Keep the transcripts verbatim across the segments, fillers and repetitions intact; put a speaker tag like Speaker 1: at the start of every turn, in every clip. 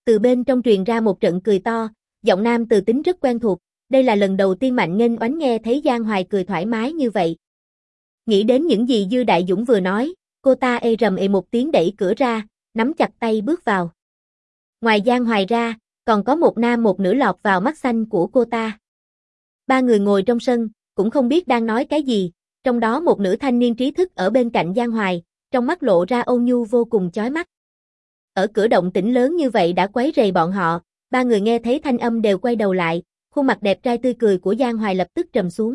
Speaker 1: Từ bên trong truyền ra một trận cười to, giọng nam từ tính rất quen thuộc, đây là lần đầu tiên Mạnh Nghênh Oánh nghe thấy Giang Hoài cười thoải mái như vậy. Nghĩ đến những gì Dư Đại Dũng vừa nói, cô ta ê rầm ê một tiếng đẩy cửa ra, nắm chặt tay bước vào. Ngoài Giang Hoài ra, còn có một nam một nữ lọt vào mắt xanh của cô ta. Ba người ngồi trong sân, cũng không biết đang nói cái gì, trong đó một nữ thanh niên trí thức ở bên cạnh Giang Hoài, trong mắt lộ ra ôn nhu vô cùng chói mắt. Ở cửa động tĩnh lớn như vậy đã quấy rầy bọn họ, ba người nghe thấy thanh âm đều quay đầu lại, khuôn mặt đẹp trai tươi cười của Giang Hoài lập tức trầm xuống.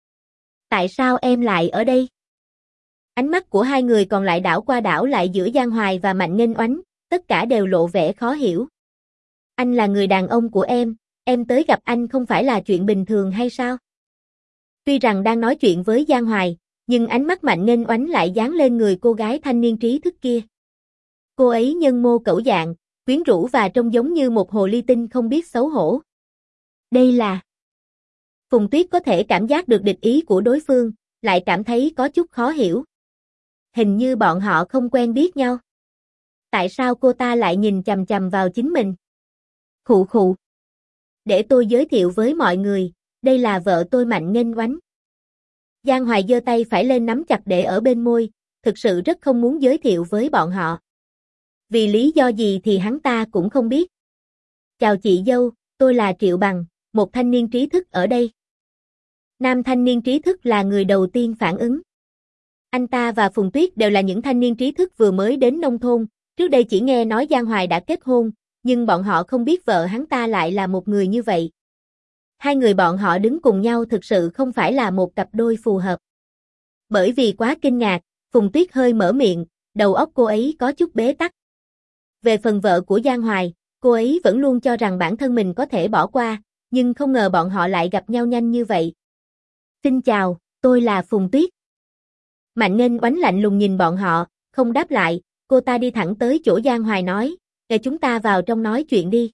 Speaker 1: Tại sao em lại ở đây? Ánh mắt của hai người còn lại đảo qua đảo lại giữa Giang Hoài và Mạnh Nghênh Oánh, tất cả đều lộ vẻ khó hiểu. Anh là người đàn ông của em, em tới gặp anh không phải là chuyện bình thường hay sao? Tuy rằng đang nói chuyện với Giang Hoài, nhưng ánh mắt Mạnh Nghênh Oánh lại dán lên người cô gái thanh niên trí thức kia. Cô ấy nhân mô cẩu dạng, quyến rũ và trông giống như một hồ ly tinh không biết xấu hổ. Đây là... Phùng Tuyết có thể cảm giác được địch ý của đối phương, lại cảm thấy có chút khó hiểu. Hình như bọn họ không quen biết nhau. Tại sao cô ta lại nhìn chằm chằm vào chính mình? Khụ khụ. Để tôi giới thiệu với mọi người, đây là vợ tôi Mạnh Nghênh Oánh. Giang Hoài giơ tay phải lên nắm chặt để ở bên môi, thực sự rất không muốn giới thiệu với bọn họ. Vì lý do gì thì hắn ta cũng không biết. Chào chị dâu, tôi là Triệu Bằng, một thanh niên trí thức ở đây. Nam thanh niên trí thức là người đầu tiên phản ứng. Anh ta và Phùng Tuyết đều là những thanh niên trí thức vừa mới đến nông thôn, trước đây chỉ nghe nói Giang Hoài đã kết hôn, nhưng bọn họ không biết vợ hắn ta lại là một người như vậy. Hai người bọn họ đứng cùng nhau thực sự không phải là một cặp đôi phù hợp. Bởi vì quá kinh ngạc, Phùng Tuyết hơi mở miệng, đầu óc cô ấy có chút bế tắc. Về phần vợ của Giang Hoài, cô ấy vẫn luôn cho rằng bản thân mình có thể bỏ qua, nhưng không ngờ bọn họ lại gặp nhau nhanh như vậy. Xin chào, tôi là Phùng Tuyết. Mạnh Nghênh Oánh lạnh lùng nhìn bọn họ, không đáp lại, cô ta đi thẳng tới chỗ Giang Hoài nói, để chúng ta vào trong nói chuyện đi.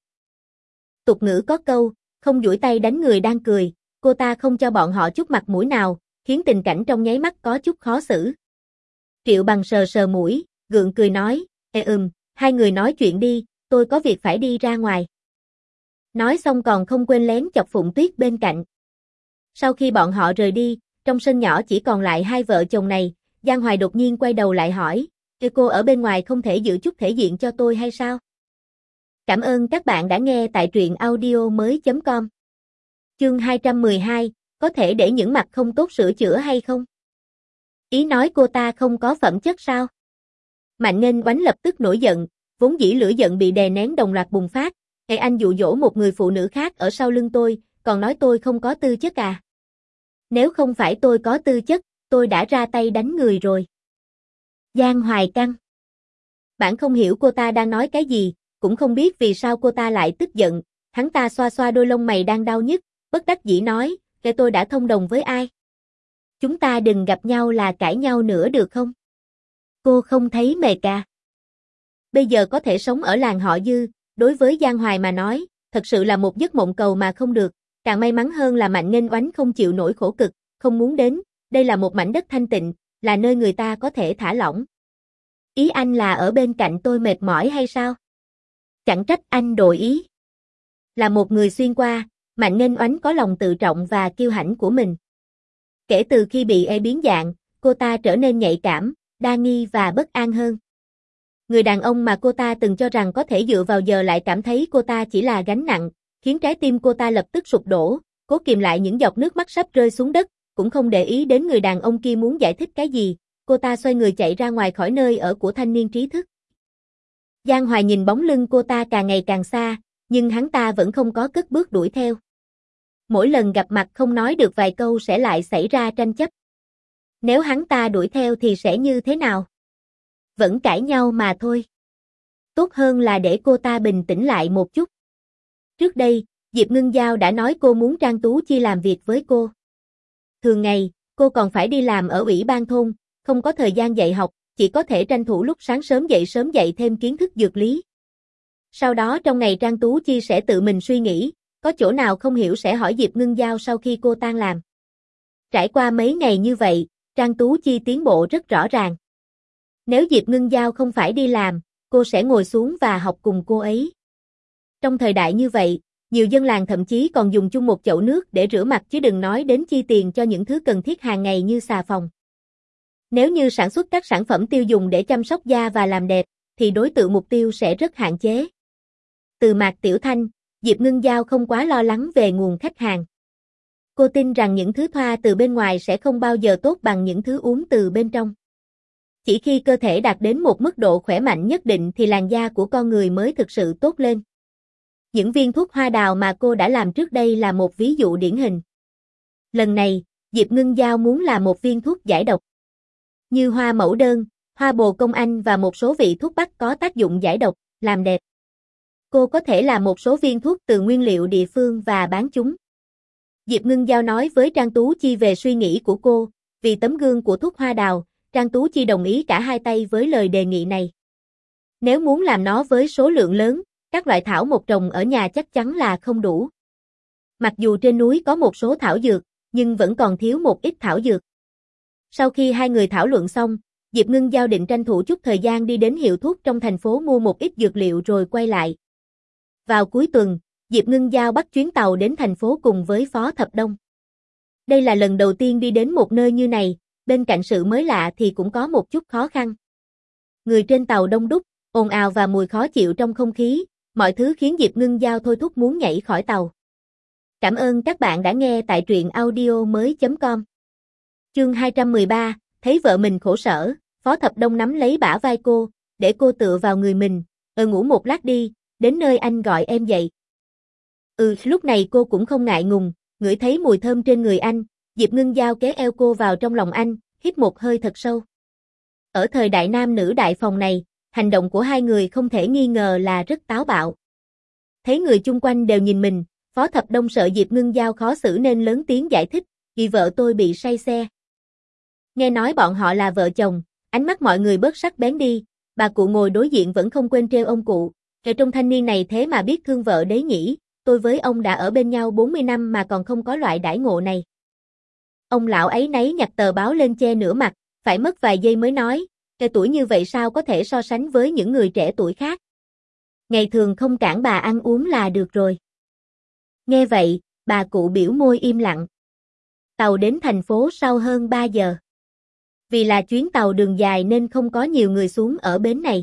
Speaker 1: Tục ngữ có câu, không duỗi tay đánh người đang cười, cô ta không cho bọn họ chút mặt mũi nào, khiến tình cảnh trong nháy mắt có chút khó xử. Triệu Bằng sờ sờ mũi, gượng cười nói, ê ừm, hai người nói chuyện đi, tôi có việc phải đi ra ngoài. Nói xong còn không quên lén chọc Phùng Tuyết bên cạnh. Sau khi bọn họ rời đi, trong sân nhỏ chỉ còn lại hai vợ chồng này, Giang Hoài đột nhiên quay đầu lại hỏi, Ê cô ở bên ngoài không thể giữ chút thể diện cho tôi hay sao? Cảm ơn các bạn đã nghe tại truyện audio mới chấm com. Chương hai trăm mười hai, có thể để những mặt không tốt sửa chữa hay không? Ý nói cô ta không có phẩm chất sao? Mạnh Nghênh Oánh lập tức nổi giận, vốn dĩ lửa giận bị đè nén đồng loạt bùng phát, Ê anh dụ dỗ một người phụ nữ khác ở sau lưng tôi, còn nói tôi không có tư chất à? Nếu không phải tôi có tư chất, tôi đã ra tay đánh người rồi. Giang Hoài căng. Bạn không hiểu cô ta đang nói cái gì, cũng không biết vì sao cô ta lại tức giận, hắn ta xoa xoa đôi lông mày đang đau nhức, bất đắc dĩ nói, để tôi đã thông đồng với ai? Chúng ta đừng gặp nhau là cãi nhau nữa được không? Cô không thấy mệt à? Bây giờ có thể sống ở làng họ Dư, đối với Giang Hoài mà nói, thật sự là một giấc mộng cầu mà không được, càng may mắn hơn là Mạnh Nghênh Oánh không chịu nổi khổ cực, không muốn đến, đây là một mảnh đất thanh tịnh, là nơi người ta có thể thả lỏng. Ý anh là ở bên cạnh tôi mệt mỏi hay sao? Chẳng trách anh đổi ý. Là một người xuyên qua, Mạnh Nghênh Oánh có lòng tự trọng và kiêu hãnh của mình. Kể từ khi bị ê biến dạng, cô ta trở nên nhạy cảm, đa nghi và bất an hơn. Người đàn ông mà cô ta từng cho rằng có thể dựa vào giờ lại cảm thấy cô ta chỉ là gánh nặng, khiến trái tim cô ta lập tức sụp đổ, cố kìm lại những giọt nước mắt sắp rơi xuống đất, cũng không để ý đến người đàn ông kia muốn giải thích cái gì, cô ta xoay người chạy ra ngoài khỏi nơi ở của thanh niên trí thức. Giang Hoài nhìn bóng lưng cô ta càng ngày càng xa, nhưng hắn ta vẫn không có cất bước đuổi theo. Mỗi lần gặp mặt không nói được vài câu sẽ lại xảy ra tranh chấp. Nếu hắn ta đuổi theo thì sẽ như thế nào? Vẫn cãi nhau mà thôi. Tốt hơn là để cô ta bình tĩnh lại một chút. Trước đây, Diệp Ngưng Giao đã nói cô muốn Trang Tú Chi làm việc với cô. Thường ngày, cô còn phải đi làm ở ủy ban thôn, không có thời gian dạy học, chỉ có thể tranh thủ lúc sáng sớm dậy sớm dạy thêm kiến thức dược lý. Sau đó trong ngày Trang Tú Chi sẽ tự mình suy nghĩ, có chỗ nào không hiểu sẽ hỏi Diệp Ngưng Giao sau khi cô tan làm. Trải qua mấy ngày như vậy, Trang Tú Chi tiến bộ rất rõ ràng. Nếu Diệp Ngưng Giao không phải đi làm, cô sẽ ngồi xuống và học cùng cô ấy. Trong thời đại như vậy, nhiều dân làng thậm chí còn dùng chung một chậu nước để rửa mặt chứ đừng nói đến chi tiền cho những thứ cần thiết hàng ngày như xà phòng. Nếu như sản xuất các sản phẩm tiêu dùng để chăm sóc da và làm đẹp, thì đối tượng mục tiêu sẽ rất hạn chế. Từ Mạc Tiểu Thanh, Diệp Ngưng Giao không quá lo lắng về nguồn khách hàng. Cô tin rằng những thứ thoa từ bên ngoài sẽ không bao giờ tốt bằng những thứ uống từ bên trong. Chỉ khi cơ thể đạt đến một mức độ khỏe mạnh nhất định thì làn da của con người mới thực sự tốt lên. Những viên thuốc hoa đào mà cô đã làm trước đây là một ví dụ điển hình. Lần này, Diệp Ngưng Giao muốn làm một viên thuốc giải độc. Như hoa mẫu đơn, hoa bồ công anh và một số vị thuốc bắc có tác dụng giải độc, làm đẹp. Cô có thể làm một số viên thuốc từ nguyên liệu địa phương và bán chúng. Diệp Ngưng Giao nói với Trang Tú Chi về suy nghĩ của cô, vì tấm gương của thuốc hoa đào, Trang Tú Chi đồng ý cả hai tay với lời đề nghị này. Nếu muốn làm nó với số lượng lớn, các loại thảo mộc trồng ở nhà chắc chắn là không đủ. Mặc dù trên núi có một số thảo dược, nhưng vẫn còn thiếu một ít thảo dược. Sau khi hai người thảo luận xong, Diệp Ngưng Giao định tranh thủ chút thời gian đi đến hiệu thuốc trong thành phố mua một ít dược liệu rồi quay lại. Vào cuối tuần, Diệp Ngưng Giao bắt chuyến tàu đến thành phố cùng với Phó Thập Đông. Đây là lần đầu tiên đi đến một nơi như này, bên cạnh sự mới lạ thì cũng có một chút khó khăn. Người trên tàu đông đúc, ồn ào và mùi khó chịu trong không khí, mọi thứ khiến Diệp Ngưng Giao thôi thúc muốn nhảy khỏi tàu. Cảm ơn các bạn đã nghe tại truyện audio mới chấm com. Chương hai trăm mười ba, thấy vợ mình khổ sở, Phó Thập Đông nắm lấy bả vai cô, để cô tựa vào người mình, "Ờ ngủ một lát đi, đến nơi anh gọi em dậy." Ừ, lúc này cô cũng không ngại ngùng, ngửi thấy mùi thơm trên người anh, Diệp Ngưng Giao kéo eo cô vào trong lòng anh, hít một hơi thật sâu. Ở thời đại nam nữ đại phòng này, hành động của hai người không thể nghi ngờ là rất táo bạo. Thấy người chung quanh đều nhìn mình, Phó Thập Đông sợ Diệp Ngưng Giao khó xử nên lớn tiếng giải thích, "Vì vợ tôi bị say xe." Nghe nói bọn họ là vợ chồng, ánh mắt mọi người bớt sắc bén đi, bà cụ ngồi đối diện vẫn không quên trêu ông cụ, "Kẻ trong thanh niên này thế mà biết thương vợ đấy nhỉ, tôi với ông đã ở bên nhau bốn mươi năm mà còn không có loại đãi ngộ này." Ông lão ấy nấy nhặt tờ báo lên che nửa mặt, phải mất vài giây mới nói, "Kẻ tuổi như vậy sao có thể so sánh với những người trẻ tuổi khác. Ngày thường không cản bà ăn uống là được rồi." Nghe vậy, bà cụ biểu môi im lặng. Tàu đến thành phố sau hơn ba giờ. Vì là chuyến tàu đường dài nên không có nhiều người xuống ở bến này.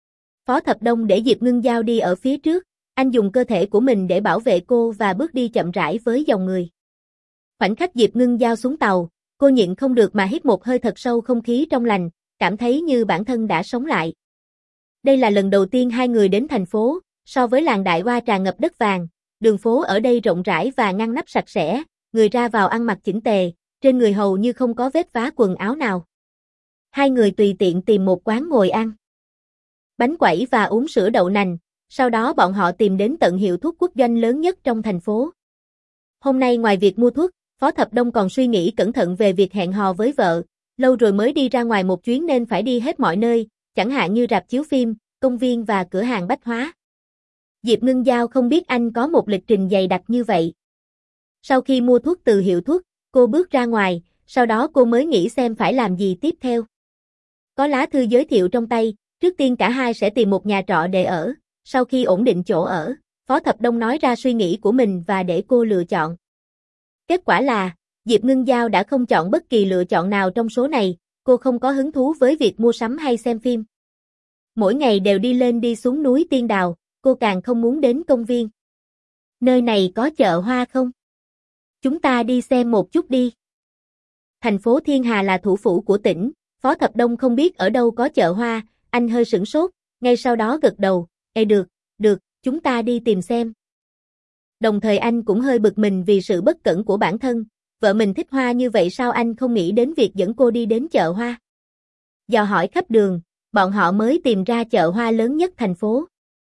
Speaker 1: Phó Thập Đông để Diệp Ngưng Giao đi ở phía trước, anh dùng cơ thể của mình để bảo vệ cô và bước đi chậm rãi với dòng người. Khoảnh khắc Diệp Ngưng Giao xuống tàu, cô nhịn không được mà hít một hơi thật sâu không khí trong lành, cảm thấy như bản thân đã sống lại. Đây là lần đầu tiên hai người đến thành phố, so với làng Đại Hoa tràn ngập đất vàng, đường phố ở đây rộng rãi và ngăn nắp sạch sẽ, người ra vào ăn mặc chỉnh tề, trên người hầu như không có vết vá quần áo nào. Hai người tùy tiện tìm một quán ngồi ăn bánh quẩy và uống sữa đậu nành, sau đó bọn họ tìm đến tận hiệu thuốc quốc doanh lớn nhất trong thành phố. Hôm nay ngoài việc mua thuốc, Phó Thập Đông còn suy nghĩ cẩn thận về việc hẹn hò với vợ, lâu rồi mới đi ra ngoài một chuyến nên phải đi hết mọi nơi, chẳng hạn như rạp chiếu phim, công viên và cửa hàng bách hóa. Diệp Ngưng Giao không biết anh có một lịch trình dày đặc như vậy. Sau khi mua thuốc từ hiệu thuốc, cô bước ra ngoài, sau đó cô mới nghĩ xem phải làm gì tiếp theo. Có lá thư giới thiệu trong tay, trước tiên cả hai sẽ tìm một nhà trọ để ở, sau khi ổn định chỗ ở, Phó Thập Đông nói ra suy nghĩ của mình và để cô lựa chọn. Kết quả là, Diệp Ngưng Giao đã không chọn bất kỳ lựa chọn nào trong số này, cô không có hứng thú với việc mua sắm hay xem phim. Mỗi ngày đều đi lên đi xuống núi Tiên Đào, cô càng không muốn đến công viên. Nơi này có chợ hoa không? Chúng ta đi xem một chút đi. Thành phố Thiên Hà là thủ phủ của tỉnh, Phó Thập Đông không biết ở đâu có chợ hoa, anh hơi sửng sốt, ngay sau đó gật đầu, "Ê được, được, chúng ta đi tìm xem." Đồng thời anh cũng hơi bực mình vì sự bất cẩn của bản thân, vợ mình thích hoa như vậy sao anh không nghĩ đến việc dẫn cô đi đến chợ hoa. Dò hỏi khắp đường, bọn họ mới tìm ra chợ hoa lớn nhất thành phố.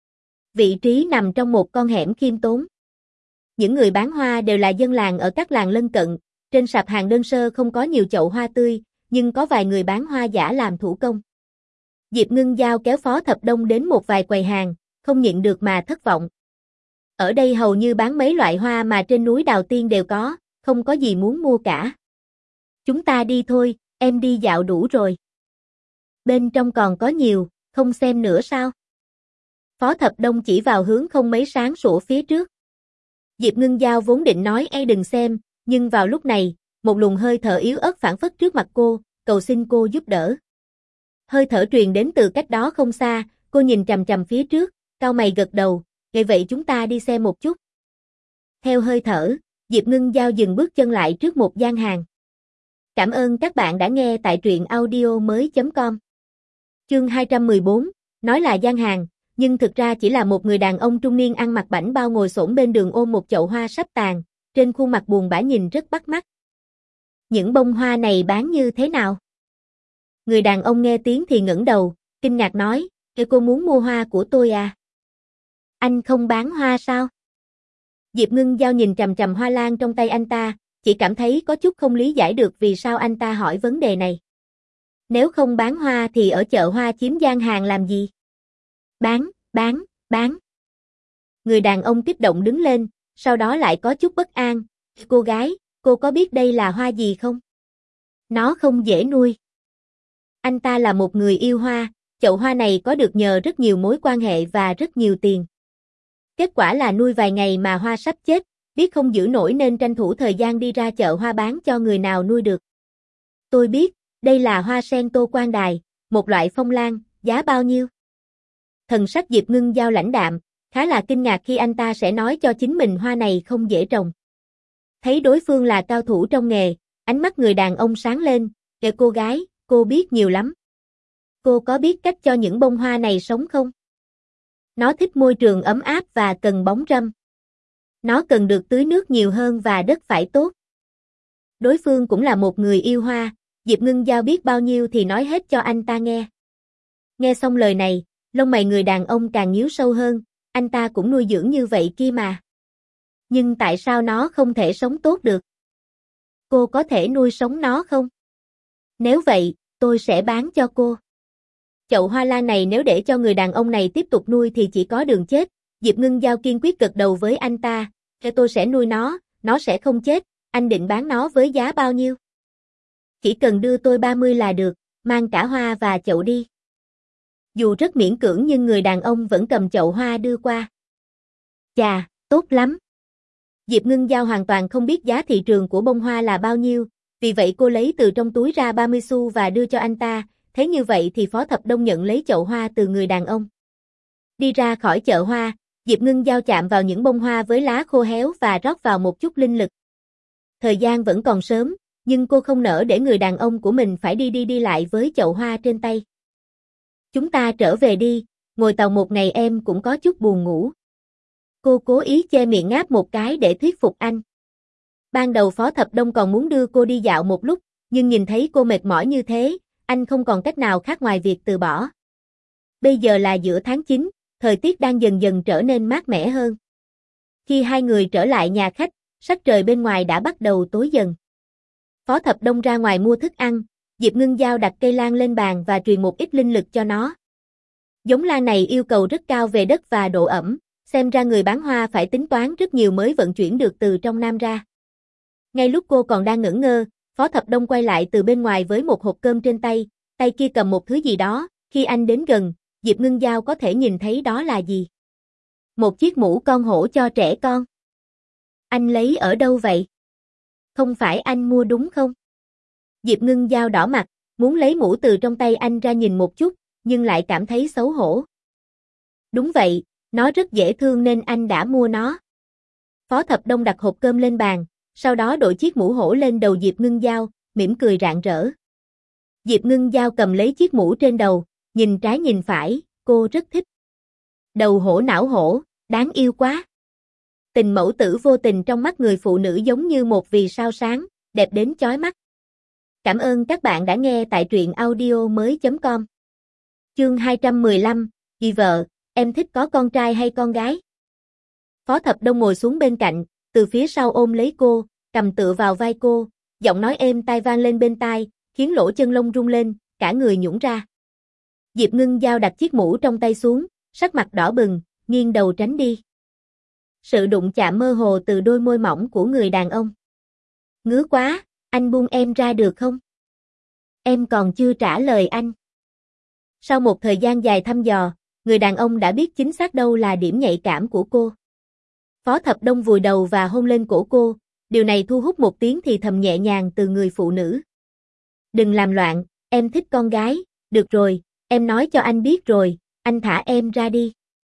Speaker 1: Vị trí nằm trong một con hẻm khiêm tốn. Những người bán hoa đều là dân làng ở các làng lân cận, trên sạp hàng đơn sơ không có nhiều chậu hoa tươi, nhưng có vài người bán hoa giả làm thủ công. Diệp Ngưng Giao kéo Phó Thập Đông đến một vài quầy hàng, không nhịn được mà thất vọng. Ở đây hầu như bán mấy loại hoa mà trên núi Đào Tiên đều có, không có gì muốn mua cả. Chúng ta đi thôi, em đi dạo đủ rồi. Bên trong còn có nhiều, không xem nữa sao? Phó Thập Đông chỉ vào hướng không mấy sáng sủa phía trước. Diệp Ngưng Giao vốn định nói e đừng xem, nhưng vào lúc này, một luồng hơi thở yếu ớt phảng phất trước mặt cô, cầu xin cô giúp đỡ. Hơi thở truyền đến từ cách đó không xa, cô nhìn chằm chằm phía trước, cau mày gật đầu, "Vậy vậy chúng ta đi xem một chút." Theo hơi thở, Diệp Ngưng Giao dừng bước chân lại trước một gian hàng. Cảm ơn các bạn đã nghe tại truyện audio mới chấm com. Chương hai trăm mười bốn, nói là gian hàng, nhưng thực ra chỉ là một người đàn ông trung niên ăn mặc bảnh bao ngồi xổm bên đường ôm một chậu hoa sắp tàn, trên khuôn mặt buồn bã nhìn rất bắt mắt. Những bông hoa này bán như thế nào? Người đàn ông nghe tiếng thì ngẩng đầu, kinh ngạc nói, "Ê, cô muốn mua hoa của tôi à? Anh không bán hoa sao?" Diệp Ngưng Giao nhìn chằm chằm hoa lan trong tay anh ta, chỉ cảm thấy có chút không lý giải được vì sao anh ta hỏi vấn đề này. Nếu không bán hoa thì ở chợ hoa chiếm gian hàng làm gì? Bán, bán, bán. Người đàn ông kích động đứng lên, sau đó lại có chút bất an. "Cô gái, cô có biết đây là hoa gì không? Nó không dễ nuôi." Anh ta là một người yêu hoa, chậu hoa này có được nhờ rất nhiều mối quan hệ và rất nhiều tiền. Kết quả là nuôi vài ngày mà hoa sắp chết, biết không giữ nổi nên tranh thủ thời gian đi ra chợ hoa bán cho người nào nuôi được. "Tôi biết, đây là hoa sen Tô Quan Đài, một loại phong lan, giá bao nhiêu?" Thần sắc Diệp Ngưng Giao lãnh đạm, khá là kinh ngạc khi anh ta sẽ nói cho chính mình hoa này không dễ trồng. Thấy đối phương là cao thủ trong nghề, ánh mắt người đàn ông sáng lên, "Kìa cô gái, cô biết nhiều lắm. Cô có biết cách cho những bông hoa này sống không? Nó thích môi trường ấm áp và cần bóng râm. Nó cần được tưới nước nhiều hơn và đất phải tốt." Đối phương cũng là một người yêu hoa, Diệp Ngưng Giao biết bao nhiêu thì nói hết cho anh ta nghe. Nghe xong lời này, lông mày người đàn ông càng nhíu sâu hơn, anh ta cũng nuôi dưỡng như vậy kia mà. Nhưng tại sao nó không thể sống tốt được? Cô có thể nuôi sống nó không? Nếu vậy, tôi sẽ bán cho cô. Chậu hoa lan này nếu để cho người đàn ông này tiếp tục nuôi thì chỉ có đường chết. Diệp Ngưng Giao kiên quyết gật đầu với anh ta, "Cho tôi sẽ nuôi nó, nó sẽ không chết, anh định bán nó với giá bao nhiêu?" "Chỉ cần đưa tôi ba mươi là được, mang cả hoa và chậu đi." Dù rất miễn cưỡng nhưng người đàn ông vẫn cầm chậu hoa đưa qua. Chà, tốt lắm. Diệp Ngưng Giao hoàn toàn không biết giá thị trường của bông hoa là bao nhiêu, vì vậy cô lấy từ trong túi ra ba mươi xu và đưa cho anh ta, thế như vậy thì Phó Thập Đông nhận lấy chậu hoa từ người đàn ông. Đi ra khỏi chợ hoa, Diệp Ngưng Giao chạm vào những bông hoa với lá khô héo và rót vào một chút linh lực. Thời gian vẫn còn sớm, nhưng cô không nỡ để người đàn ông của mình phải đi đi đi lại với chậu hoa trên tay. "Chúng ta trở về đi, ngồi tàu một ngày em cũng có chút buồn ngủ." Cô cố ý che miệng ngáp một cái để thuyết phục anh. Ban đầu Phó Thập Đông còn muốn đưa cô đi dạo một lúc, nhưng nhìn thấy cô mệt mỏi như thế, anh không còn cách nào khác ngoài việc từ bỏ. Bây giờ là giữa tháng chín, thời tiết đang dần dần trở nên mát mẻ hơn. Khi hai người trở lại nhà khách, sắc trời bên ngoài đã bắt đầu tối dần. Phó Thập Đông ra ngoài mua thức ăn, Diệp Ngưng Giao đặt cây lan lên bàn và truyền một ít linh lực cho nó. Giống lan này yêu cầu rất cao về đất và độ ẩm, xem ra người bán hoa phải tính toán rất nhiều mới vận chuyển được từ trong Nam ra. Ngay lúc cô còn đang ngẩn ngơ, Phó Thập Đông quay lại từ bên ngoài với một hộp cơm trên tay, tay kia cầm một thứ gì đó, khi anh đến gần, Diệp Ngưng Giao có thể nhìn thấy đó là gì. Một chiếc mũ con hổ cho trẻ con. Anh lấy ở đâu vậy? Không phải anh mua đúng không? Diệp Ngưng Giao đỏ mặt, muốn lấy mũ từ trong tay anh ra nhìn một chút, nhưng lại cảm thấy xấu hổ. Đúng vậy, nó rất dễ thương nên anh đã mua nó. Phó Thập Đông đặt hộp cơm lên bàn, sau đó đội chiếc mũ hổ lên đầu Diệp Ngưng Giao, mỉm cười rạng rỡ. Diệp Ngưng Giao cầm lấy chiếc mũ trên đầu, nhìn trái nhìn phải, cô rất thích. Đầu hổ não hổ, đáng yêu quá. Tình mẫu tử vô tình trong mắt người phụ nữ giống như một vì sao sáng, đẹp đến chói mắt. Cảm ơn các bạn đã nghe tại truyện audio mới chấm com. Chương hai trăm mười lăm, Dì vợ, em thích có con trai hay con gái? Phó Thập Đông ngồi xuống bên cạnh, từ phía sau ôm lấy cô, cầm tựa vào vai cô, giọng nói êm tai vang lên bên tai, khiến lỗ chân lông rung lên, cả người nhũn ra. Diệp Ngưng Giao đặt chiếc mũ trong tay xuống, sắc mặt đỏ bừng, nghiêng đầu tránh đi. Sự đụng chạm mơ hồ từ đôi môi mỏng của người đàn ông. Ngứa quá, anh buông em ra được không? Em còn chưa trả lời anh. Sau một thời gian dài thăm dò, người đàn ông đã biết chính xác đâu là điểm nhạy cảm của cô. Phó Thập Đông vùi đầu và hôn lên cổ cô, điều này thu hút một tiếng thì thầm nhẹ nhàng từ người phụ nữ. Đừng làm loạn, em thích con gái, được rồi, em nói cho anh biết rồi, anh thả em ra đi.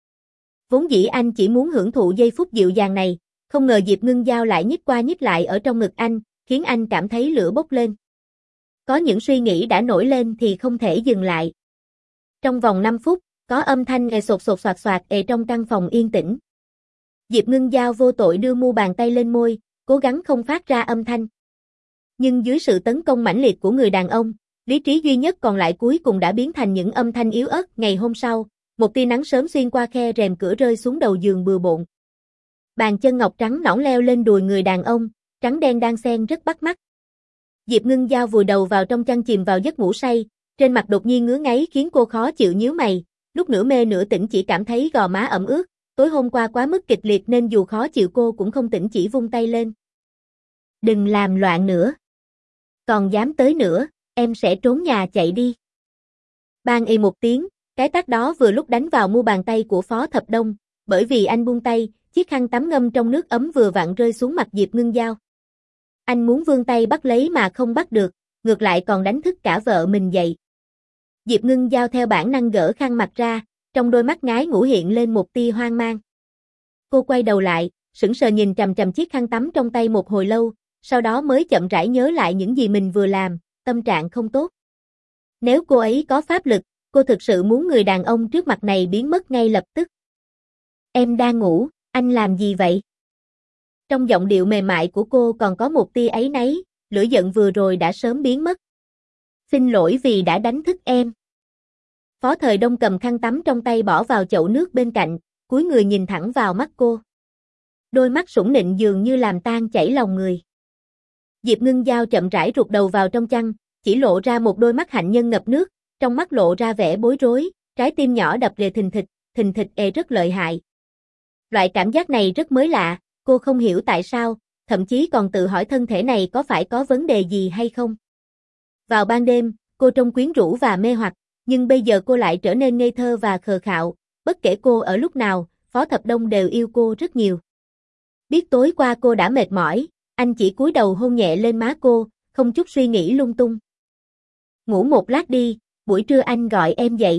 Speaker 1: Vốn dĩ anh chỉ muốn hưởng thụ giây phút dịu dàng này, không ngờ Diệp Ngưng Giao lại nhích qua nhích lại ở trong ngực anh, khiến anh cảm thấy lửa bốc lên. Có những suy nghĩ đã nổi lên thì không thể dừng lại. Trong vòng năm phút, có âm thanh ề sột sột soạt soạt ề trong căn phòng yên tĩnh. Diệp Ngưng Giao vô tội đưa mu bàn tay lên môi, cố gắng không phát ra âm thanh. Nhưng dưới sự tấn công mãnh liệt của người đàn ông, lý trí duy nhất còn lại cuối cùng đã biến thành những âm thanh yếu ớt. Ngày hôm sau, một tia nắng sớm xuyên qua khe rèm cửa rơi xuống đầu giường bừa bộn. Bàn chân ngọc trắng nõn leo lên đùi người đàn ông, trắng đen đan xen rất bắt mắt. Diệp Ngưng Giao vùi đầu vào trong chăn chìm vào giấc ngủ say, trên mặt đột nhiên ngứa ngáy khiến cô khó chịu nhíu mày, lúc nửa mê nửa tỉnh chỉ cảm thấy gò má ẩm ướt, tối hôm qua quá mức kịch liệt nên dù khó chịu cô cũng không tỉnh chỉ vung tay lên. Đừng làm loạn nữa. Còn dám tới nữa, em sẽ trốn nhà chạy đi. Bang ì một tiếng, cái tát đó vừa lúc đánh vào mu bàn tay của Phó Thập Đông, bởi vì anh buông tay, chiếc khăn tắm ngâm trong nước ấm vừa vặn rơi xuống mặt Diệp Ngưng Giao. Anh muốn vươn tay bắt lấy mà không bắt được, ngược lại còn đánh thức cả vợ mình dậy. Diệp Ngưng Giao theo bản năng gỡ khăn mặt ra, trong đôi mắt ngái ngủ hiện lên một tia hoang mang. Cô quay đầu lại, sững sờ nhìn chằm chằm chiếc khăn tắm trong tay một hồi lâu, sau đó mới chậm rãi nhớ lại những gì mình vừa làm, tâm trạng không tốt. Nếu cô ấy có pháp lực, cô thực sự muốn người đàn ông trước mặt này biến mất ngay lập tức. Em đang ngủ, anh làm gì vậy? Trong giọng điệu mềm mại của cô còn có một tia áy náy, lửa giận vừa rồi đã sớm biến mất. Xin lỗi vì đã đánh thức em. Phó Thời Đông cầm khăn tắm trong tay bỏ vào chậu nước bên cạnh, cúi người nhìn thẳng vào mắt cô. Đôi mắt sủng nịnh dường như làm tan chảy lòng người. Diệp Ngưng Giao chậm rãi rụt đầu vào trong chăn, chỉ lộ ra một đôi mắt hạnh nhân ngập nước, trong mắt lộ ra vẻ bối rối, trái tim nhỏ đập rề thình thịch, thình thịch ê rất lợi hại. Loại cảm giác này rất mới lạ, cô không hiểu tại sao, thậm chí còn tự hỏi thân thể này có phải có vấn đề gì hay không. Vào ban đêm, cô trông quyến rũ và mê hoặc, nhưng bây giờ cô lại trở nên ngây thơ và khờ khạo, bất kể cô ở lúc nào, Phó Thập Đông đều yêu cô rất nhiều. Biết tối qua cô đã mệt mỏi, anh chỉ cúi đầu hôn nhẹ lên má cô, không chút suy nghĩ lung tung. Ngủ một lát đi, buổi trưa anh gọi em dậy.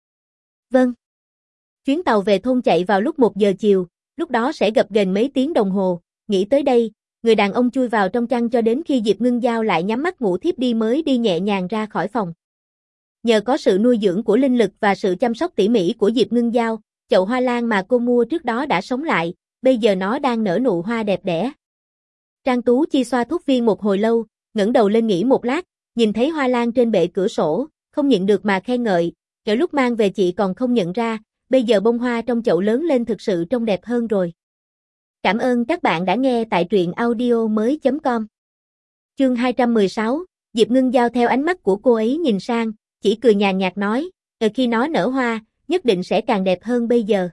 Speaker 1: Vâng. Chuyến tàu về thôn chạy vào lúc một giờ chiều, lúc đó sẽ gập ghềnh mấy tiếng đồng hồ, nghĩ tới đây, người đàn ông chui vào trong chăn cho đến khi Diệp Ngưng Giao lại nhắm mắt ngủ thiếp đi mới đi nhẹ nhàng ra khỏi phòng. Nhờ có sự nuôi dưỡng của linh lực và sự chăm sóc tỉ mỉ của Diệp Ngưng Giao, chậu hoa lan mà cô mua trước đó đã sống lại, bây giờ nó đang nở nụ hoa đẹp đẽ. Trang Tú Chi xoa thuốc viên một hồi lâu, ngẩng đầu lên nghỉ một lát, nhìn thấy hoa lan trên bệ cửa sổ, không nhịn được mà khen ngợi, kể lúc mang về chị còn không nhận ra, bây giờ bông hoa trong chậu lớn lên thực sự trông đẹp hơn rồi. Cảm ơn các bạn đã nghe tại truyện audio mới chấm com. Chương hai trăm mười sáu, Diệp Ngưng Giao theo ánh mắt của cô ấy nhìn sang, chỉ cười nhàn nhạt nói, ở khi nó nở hoa, nhất định sẽ càng đẹp hơn bây giờ.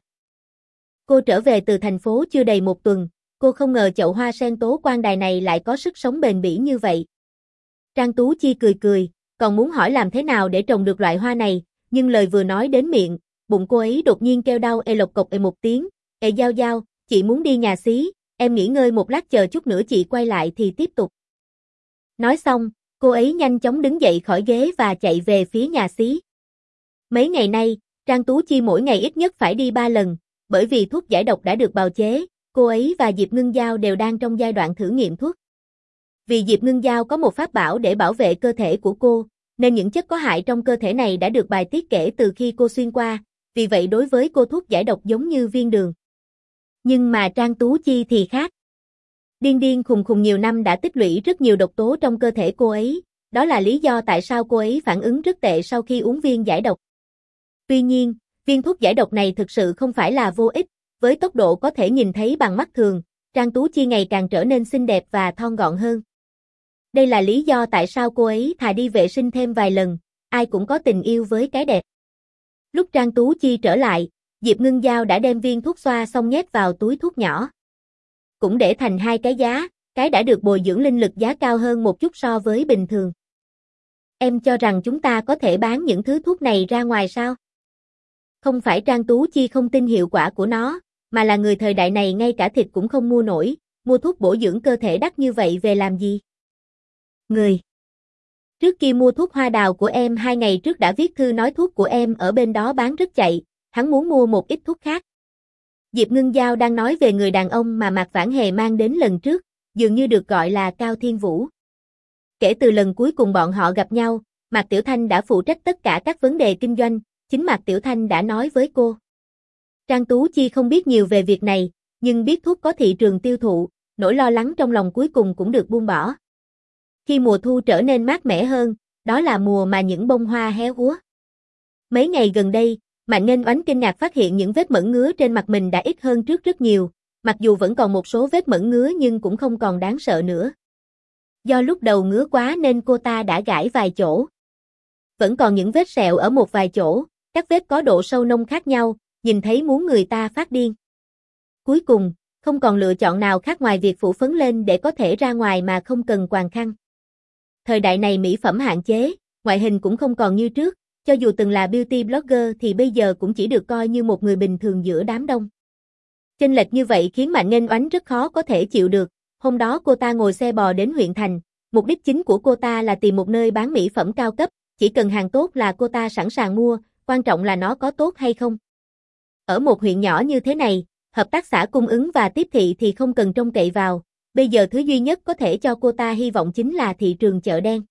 Speaker 1: Cô trở về từ thành phố chưa đầy một tuần, cô không ngờ chậu hoa sen tố quan đài này lại có sức sống bền bỉ như vậy. Trang Tú Chi cười cười, còn muốn hỏi làm thế nào để trồng được loại hoa này, nhưng lời vừa nói đến miệng, bụng cô ấy đột nhiên kêu đau ê lộc cộc ê một tiếng, ê Giao Giao, chị muốn đi nhà xí, em nghỉ ngơi một lát chờ chút nữa chị quay lại thì tiếp tục. Nói xong, cô ấy nhanh chóng đứng dậy khỏi ghế và chạy về phía nhà xí. Mấy ngày nay, Trang Tú Chi mỗi ngày ít nhất phải đi ba lần, bởi vì thuốc giải độc đã được bào chế, cô ấy và Diệp Ngưng Giao đều đang trong giai đoạn thử nghiệm thuốc. Vì Diệp Ngưng Giao có một pháp bảo để bảo vệ cơ thể của cô, nên những chất có hại trong cơ thể này đã được bài tiết kể từ khi cô xuyên qua, vì vậy đối với cô thuốc giải độc giống như viên đường. Nhưng mà Trang Tú Chi thì khác. Điên điên khùng khùng nhiều năm đã tích lũy rất nhiều độc tố trong cơ thể cô ấy, đó là lý do tại sao cô ấy phản ứng rất tệ sau khi uống viên giải độc. Tuy nhiên, viên thuốc giải độc này thực sự không phải là vô ích, với tốc độ có thể nhìn thấy bằng mắt thường, Trang Tú Chi ngày càng trở nên xinh đẹp và thon gọn hơn. Đây là lý do tại sao cô ấy thà đi vệ sinh thêm vài lần, ai cũng có tình yêu với cái đẹp. Lúc Trang Tú Chi trở lại, Diệp Ngưng Giao đã đem viên thuốc xoa xong nhét vào túi thuốc nhỏ. Cũng để thành hai cái giá, cái đã được bồi dưỡng linh lực giá cao hơn một chút so với bình thường. Em cho rằng chúng ta có thể bán những thứ thuốc này ra ngoài sao? Không phải Trang Tú Chi không tin hiệu quả của nó, mà là người thời đại này ngay cả thịt cũng không mua nổi, mua thuốc bổ dưỡng cơ thể đắt như vậy về làm gì? Người. Trước kia mua thuốc hoa đào của em hai ngày trước đã viết thư nói thuốc của em ở bên đó bán rất chạy, hắn muốn mua một ít thuốc khác. Diệp Ngưng Giao đang nói về người đàn ông mà Mạc Vãn Hề mang đến lần trước, dường như được gọi là Cao Thiên Vũ. Kể từ lần cuối cùng bọn họ gặp nhau, Mạc Tiểu Thanh đã phụ trách tất cả các vấn đề kinh doanh, chính Mạc Tiểu Thanh đã nói với cô. Trang Tú Chi không biết nhiều về việc này, nhưng biết thuốc có thị trường tiêu thụ, nỗi lo lắng trong lòng cuối cùng cũng được buông bỏ. Khi mùa thu trở nên mát mẻ hơn, đó là mùa mà những bông hoa hé úa. Mấy ngày gần đây, Mạnh Nghênh Oánh kinh ngạc phát hiện những vết mẩn ngứa trên mặt mình đã ít hơn trước rất nhiều, mặc dù vẫn còn một số vết mẩn ngứa nhưng cũng không còn đáng sợ nữa. Do lúc đầu ngứa quá nên cô ta đã gãi vài chỗ. Vẫn còn những vết sẹo ở một vài chỗ, các vết có độ sâu nông khác nhau, nhìn thấy muốn người ta phát điên. Cuối cùng, không còn lựa chọn nào khác ngoài việc phủ phấn lên để có thể ra ngoài mà không cần quàng khăn. Thời đại này mỹ phẩm hạn chế, ngoại hình cũng không còn như trước, cho dù từng là beauty blogger thì bây giờ cũng chỉ được coi như một người bình thường giữa đám đông. Chênh lệch như vậy khiến Mạnh Nghênh Oánh rất khó có thể chịu được, hôm đó cô ta ngồi xe bò đến huyện thành, mục đích chính của cô ta là tìm một nơi bán mỹ phẩm cao cấp, chỉ cần hàng tốt là cô ta sẵn sàng mua, quan trọng là nó có tốt hay không. Ở một huyện nhỏ như thế này, hợp tác xã cung ứng và tiếp thị thì không cần trông cậy vào, bây giờ thứ duy nhất có thể cho cô ta hy vọng chính là thị trường chợ đen.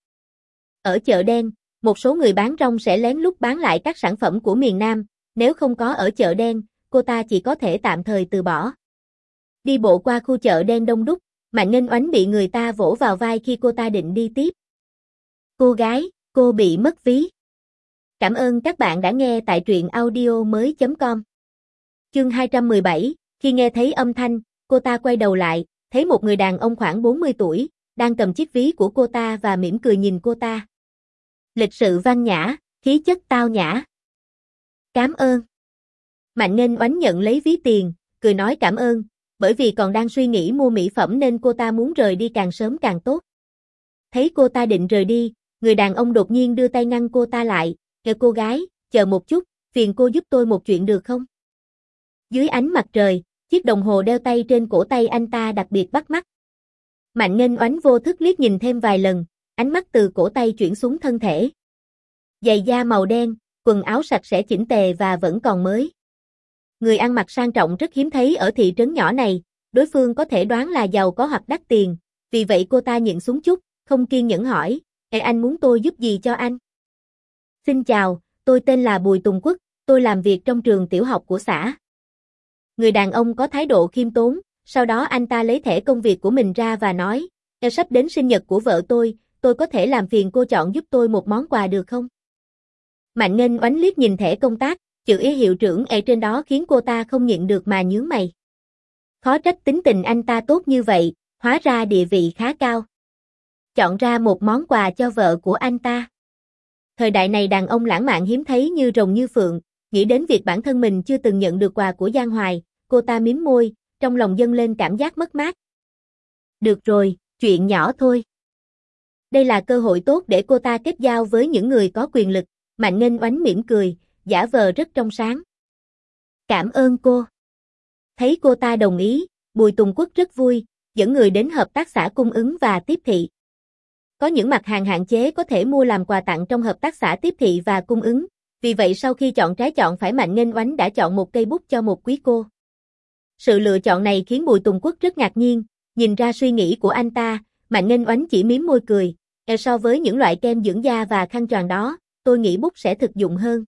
Speaker 1: Ở chợ đen, một số người bán rong sẽ lén lút bán lại các sản phẩm của miền Nam, nếu không có ở chợ đen, cô ta chỉ có thể tạm thời từ bỏ. Đi bộ qua khu chợ đen đông đúc, Mạnh Nghênh Oánh bị người ta vỗ vào vai khi cô ta định đi tiếp. Cô gái, cô bị mất ví. Cảm ơn các bạn đã nghe tại truyện audio mới chấm com. Chương hai trăm mười bảy, khi nghe thấy âm thanh, cô ta quay đầu lại, thấy một người đàn ông khoảng bốn mươi tuổi, đang cầm chiếc ví của cô ta và mỉm cười nhìn cô ta. Lịch sự văn nhã, khí chất tao nhã. Cảm ơn. Mạnh Nghênh Oánh nhận lấy ví tiền, cười nói cảm ơn, bởi vì còn đang suy nghĩ mua mỹ phẩm nên cô ta muốn rời đi càng sớm càng tốt. Thấy cô ta định rời đi, người đàn ông đột nhiên đưa tay ngăn cô ta lại, "Kìa cô gái, chờ một chút, phiền cô giúp tôi một chuyện được không?" Dưới ánh mặt trời, chiếc đồng hồ đeo tay trên cổ tay anh ta đặc biệt bắt mắt. Mạnh Nghênh Oánh vô thức liếc nhìn thêm vài lần, ánh mắt từ cổ tay chuyển xuống thân thể. Giày da màu đen, quần áo sạch sẽ chỉnh tề và vẫn còn mới. Người ăn mặc sang trọng rất hiếm thấy ở thị trấn nhỏ này, đối phương có thể đoán là giàu có hoặc đắt tiền, vì vậy cô ta nhịn xuống chút, không kiên nhẫn hỏi, "Ê anh muốn tôi giúp gì cho anh?" "Xin chào, tôi tên là Bùi Tùng Quốc, tôi làm việc trong trường tiểu học của xã." Người đàn ông có thái độ khiêm tốn, sau đó anh ta lấy thẻ công việc của mình ra và nói, "Ê sắp đến sinh nhật của vợ tôi, tôi có thể làm phiền cô chọn giúp tôi một món quà được không?" Mạnh Nghênh Oánh liếc nhìn thẻ công tác, chữ Y hiệu trưởng E trên đó khiến cô ta không nhịn được mà nhướng mày. Khó trách tính tình anh ta tốt như vậy, hóa ra địa vị khá cao. Chọn ra một món quà cho vợ của anh ta. Thời đại này đàn ông lãng mạn hiếm thấy như rồng như phượng, nghĩ đến việc bản thân mình chưa từng nhận được quà của Giang Hoài, cô ta mím môi, trong lòng dâng lên cảm giác mất mát. Được rồi, chuyện nhỏ thôi. Đây là cơ hội tốt để cô ta kết giao với những người có quyền lực, Mạnh Nghênh Oánh mỉm cười, giả vờ rất trong sáng. Cảm ơn cô. Thấy cô ta đồng ý, Bùi Tùng Quốc rất vui, dẫn người đến hợp tác xã cung ứng và tiếp thị. Có những mặt hàng hạn chế có thể mua làm quà tặng trong hợp tác xã tiếp thị và cung ứng, vì vậy sau khi chọn trái chọn phải Mạnh Nghênh Oánh đã chọn một cây bút cho một quý cô. Sự lựa chọn này khiến Bùi Tùng Quốc rất ngạc nhiên, nhìn ra suy nghĩ của anh ta, Mạnh Nghênh Oánh chỉ mím môi cười, e so với những loại kem dưỡng da và khăn choàng đó, tôi nghĩ bút sẽ thực dụng hơn.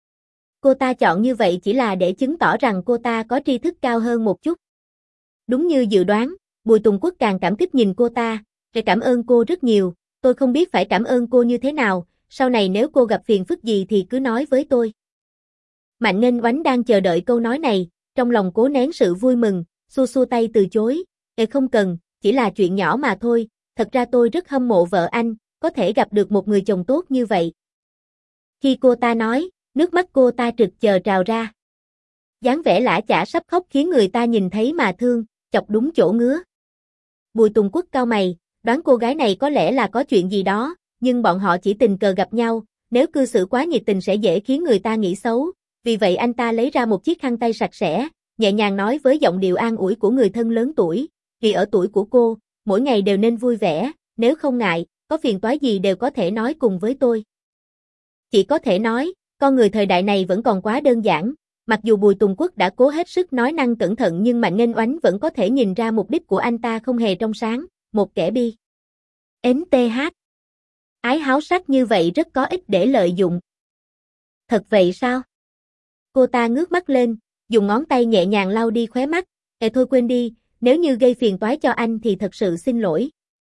Speaker 1: Cô ta chọn như vậy chỉ là để chứng tỏ rằng cô ta có tri thức cao hơn một chút. Đúng như dự đoán, Bùi Tùng Quốc càng cảm kích nhìn cô ta, "Để cảm ơn cô rất nhiều, tôi không biết phải cảm ơn cô như thế nào, sau này nếu cô gặp phiền phức gì thì cứ nói với tôi." Mạnh Nghênh Oánh đang chờ đợi câu nói này, trong lòng cố nén sự vui mừng, xua xua tay từ chối, "Ê không cần, chỉ là chuyện nhỏ mà thôi, thật ra tôi rất hâm mộ vợ anh, có thể gặp được một người chồng tốt như vậy." Khi cô ta nói, nước mắt cô ta trực chờ trào ra. Dáng vẻ lã chả sắp khóc khiến người ta nhìn thấy mà thương, chọc đúng chỗ ngứa. Bùi Tùng Quốc cau mày, đoán cô gái này có lẽ là có chuyện gì đó, nhưng bọn họ chỉ tình cờ gặp nhau, nếu cư xử quá nhiệt tình sẽ dễ khiến người ta nghĩ xấu, Vì vậy anh ta lấy ra một chiếc khăn tay sạch sẽ, nhẹ nhàng nói với giọng điệu an ủi của người thân lớn tuổi, vì ở tuổi của cô, mỗi ngày đều nên vui vẻ, nếu không ngại, có phiền toái gì đều có thể nói cùng với tôi. Chỉ có thể nói, con người thời đại này vẫn còn quá đơn giản, mặc dù Bùi Tùng Quốc đã cố hết sức nói năng cẩn thận nhưng Mạnh Nghênh Oánh vẫn có thể nhìn ra mục đích của anh ta không hề trong sáng, một kẻ bi. ến tê hát. Ái háo sắc như vậy rất có ích để lợi dụng. Thật vậy sao? Cô ta ngước mắt lên, dùng ngón tay nhẹ nhàng lau đi khóe mắt, "Ê thôi quên đi, nếu như gây phiền toái cho anh thì thật sự xin lỗi."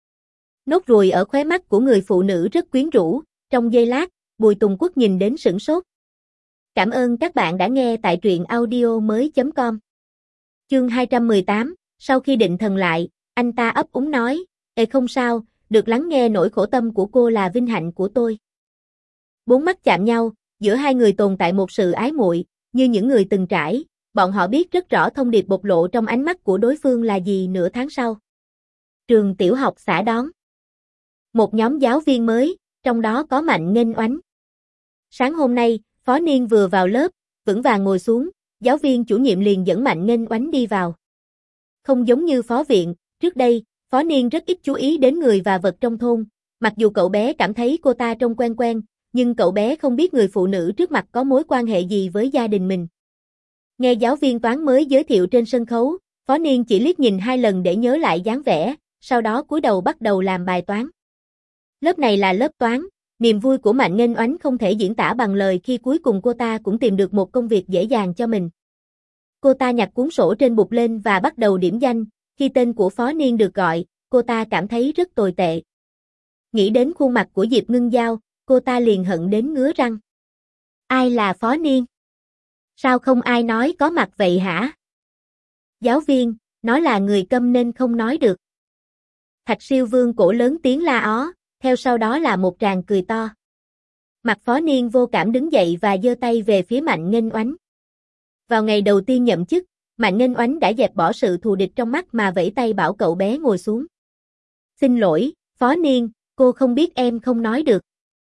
Speaker 1: Nốt ruồi ở khóe mắt của người phụ nữ rất quyến rũ, trong giây lát, Bùi Tùng Quốc nhìn đến sửng sốt. Cảm ơn các bạn đã nghe tại truyện audio mới chấm com. Chương hai trăm mười tám, sau khi định thần lại, anh ta ấp úng nói, "Ê không sao, được lắng nghe nỗi khổ tâm của cô là vinh hạnh của tôi." Bốn mắt chạm nhau, giữa hai người tồn tại một sự ái muội, như những người từng trải, bọn họ biết rất rõ thông điệp bộc lộ trong ánh mắt của đối phương là gì. Nửa tháng sau. Trường tiểu học xã đón. Một nhóm giáo viên mới, trong đó có Mạnh Nghênh Oánh. Sáng hôm nay, Phó Niên vừa vào lớp, vững vàng ngồi xuống, giáo viên chủ nhiệm liền dẫn Mạnh Nghênh Oánh đi vào. Không giống như Phó Viện, trước đây, Phó Niên rất ít chú ý đến người và vật trong thôn, mặc dù cậu bé cảm thấy cô ta trông quen quen, nhưng cậu bé không biết người phụ nữ trước mặt có mối quan hệ gì với gia đình mình. Nghe giáo viên toán mới giới thiệu trên sân khấu, Phó Niên chỉ liếc nhìn hai lần để nhớ lại dáng vẻ, sau đó cúi đầu bắt đầu làm bài toán. Lớp này là lớp toán, niềm vui của Mạnh Nghênh Oánh không thể diễn tả bằng lời khi cuối cùng cô ta cũng tìm được một công việc dễ dàng cho mình. Cô ta nhặt cuốn sổ trên bục lên và bắt đầu điểm danh, khi tên của Phó Niên được gọi, cô ta cảm thấy rất tồi tệ. Nghĩ đến khuôn mặt của Diệp Ngưng Giao, cô ta liền hận đến ngứa răng. Ai là Phó Niên? Sao không ai nói có mặt vậy hả? Giáo viên, nó là người câm nên không nói được. Thạch Siêu Vương cổ lớn tiếng la ó, theo sau đó là một tràng cười to. Mặt Phó Niên vô cảm đứng dậy và giơ tay về phía Mạnh Nghênh Oánh. Vào ngày đầu tiên nhậm chức, Mạnh Nghênh Oánh đã dẹp bỏ sự thù địch trong mắt mà vẫy tay bảo cậu bé ngồi xuống. Xin lỗi, Phó Niên, cô không biết em không nói được.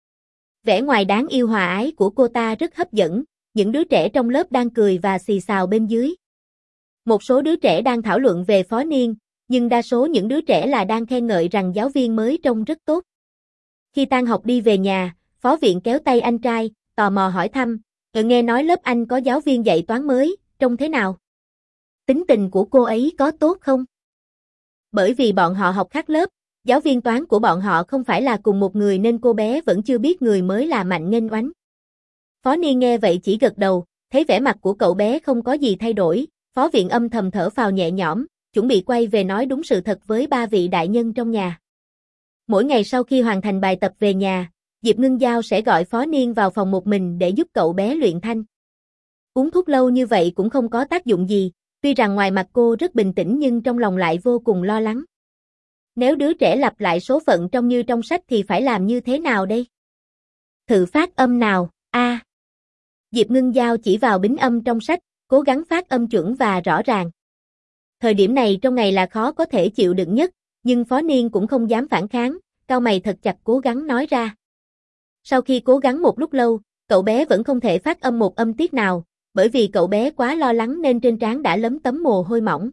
Speaker 1: Vẻ ngoài đáng yêu hòa ái của cô ta rất hấp dẫn, những đứa trẻ trong lớp đang cười và xì xào bên dưới. Một số đứa trẻ đang thảo luận về Phó Niên, nhưng đa số những đứa trẻ là đang khen ngợi rằng giáo viên mới trông rất tốt. Khi tan học đi về nhà, Phó Viện kéo tay anh trai, tò mò hỏi thăm, "Ừ, nghe nói lớp anh có giáo viên dạy toán mới, trông thế nào? Tính tình của cô ấy có tốt không?" Bởi vì bọn họ học khác lớp, giáo viên toán của bọn họ không phải là cùng một người nên cô bé vẫn chưa biết người mới là Mạnh Nghênh Oánh. Phó Niên nghe vậy chỉ gật đầu, thấy vẻ mặt của cậu bé không có gì thay đổi, Phó Viện âm thầm thở phào nhẹ nhõm, chuẩn bị quay về nói đúng sự thật với ba vị đại nhân trong nhà. Mỗi ngày sau khi hoàn thành bài tập về nhà, Diệp Ngưng Giao sẽ gọi Phó Niên vào phòng một mình để giúp cậu bé luyện thanh. Uống thuốc lâu như vậy cũng không có tác dụng gì, tuy rằng ngoài mặt cô rất bình tĩnh nhưng trong lòng lại vô cùng lo lắng. Nếu đứa trẻ lặp lại số phận trông như trong sách thì phải làm như thế nào đây? Thử phát âm nào, a. À. Diệp Ngưng Giao chỉ vào bính âm trong sách, cố gắng phát âm chuẩn và rõ ràng. Thời điểm này trong ngày là khó có thể chịu đựng nhất, nhưng Phó Niên cũng không dám phản kháng, cau mày thật chặt cố gắng nói ra. Sau khi cố gắng một lúc lâu, cậu bé vẫn không thể phát âm một âm tiết nào, bởi vì cậu bé quá lo lắng nên trên trán đã lấm tấm mồ hôi mỏng.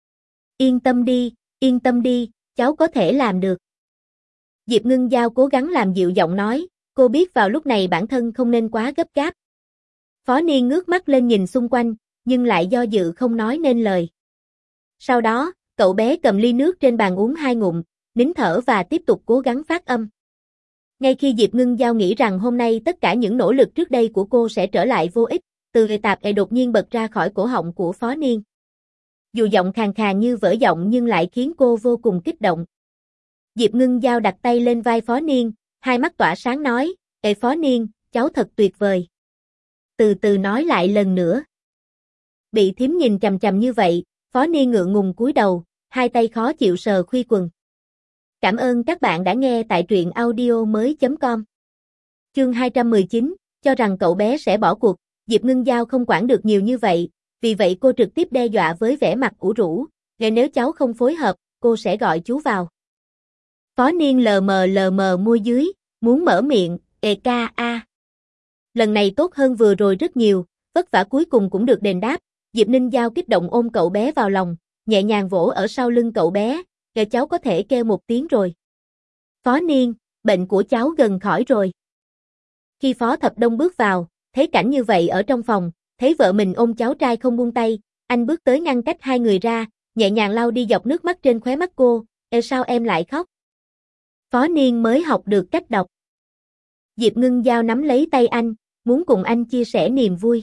Speaker 1: Yên tâm đi, yên tâm đi, cháu có thể làm được. Diệp Ngưng Giao cố gắng làm dịu giọng nói, cô biết vào lúc này bản thân không nên quá gấp gáp. Phó Niên ngước mắt lên nhìn xung quanh, nhưng lại do dự không nói nên lời. Sau đó, cậu bé cầm ly nước trên bàn uống hai ngụm, nín thở và tiếp tục cố gắng phát âm. Ngay khi Diệp Ngưng Giao nghĩ rằng hôm nay tất cả những nỗ lực trước đây của cô sẽ trở lại vô ích, từ người tạp ệ đột nhiên bật ra khỏi cổ họng của Phó Niên. Dù giọng khàn khàn như vỡ giọng nhưng lại khiến cô vô cùng kích động. Diệp Ngưng Giao đặt tay lên vai Phó Niên, hai mắt tỏa sáng nói, "Ê Phó Niên, cháu thật tuyệt vời. Từ từ nói lại lần nữa." Bị thím nhìn chằm chằm như vậy, Phó Niên ngượng ngùng cúi đầu, hai tay khó chịu sờ khuy quần. Cảm ơn các bạn đã nghe tại truyện audio mới chấm com. Chương hai trăm mười chín, cho rằng cậu bé sẽ bỏ cuộc, Diệp Ngưng Giao không quản được nhiều như vậy, vì vậy cô trực tiếp đe dọa với vẻ mặt ủ rũ, nếu cháu không phối hợp, cô sẽ gọi chú vào. Phó Niên lờ mờ lờ mờ môi dưới, muốn mở miệng, ê ca a. Lần này tốt hơn vừa rồi rất nhiều, vất vả cuối cùng cũng được đền đáp. Diệp Ninh Giao kích động ôm cậu bé vào lòng, nhẹ nhàng vỗ ở sau lưng cậu bé, "Kìa cháu có thể kêu một tiếng rồi." "Phó Niên, bệnh của cháu gần khỏi rồi." Khi Phó Thập Đông bước vào, thấy cảnh như vậy ở trong phòng, thấy vợ mình ôm cháu trai không buông tay, anh bước tới ngăn cách hai người ra, nhẹ nhàng lau đi giọt nước mắt trên khóe mắt cô, "Ê sao em lại khóc?" "Phó Niên mới học được cách đọc." Diệp Ngưng Giao nắm lấy tay anh, muốn cùng anh chia sẻ niềm vui.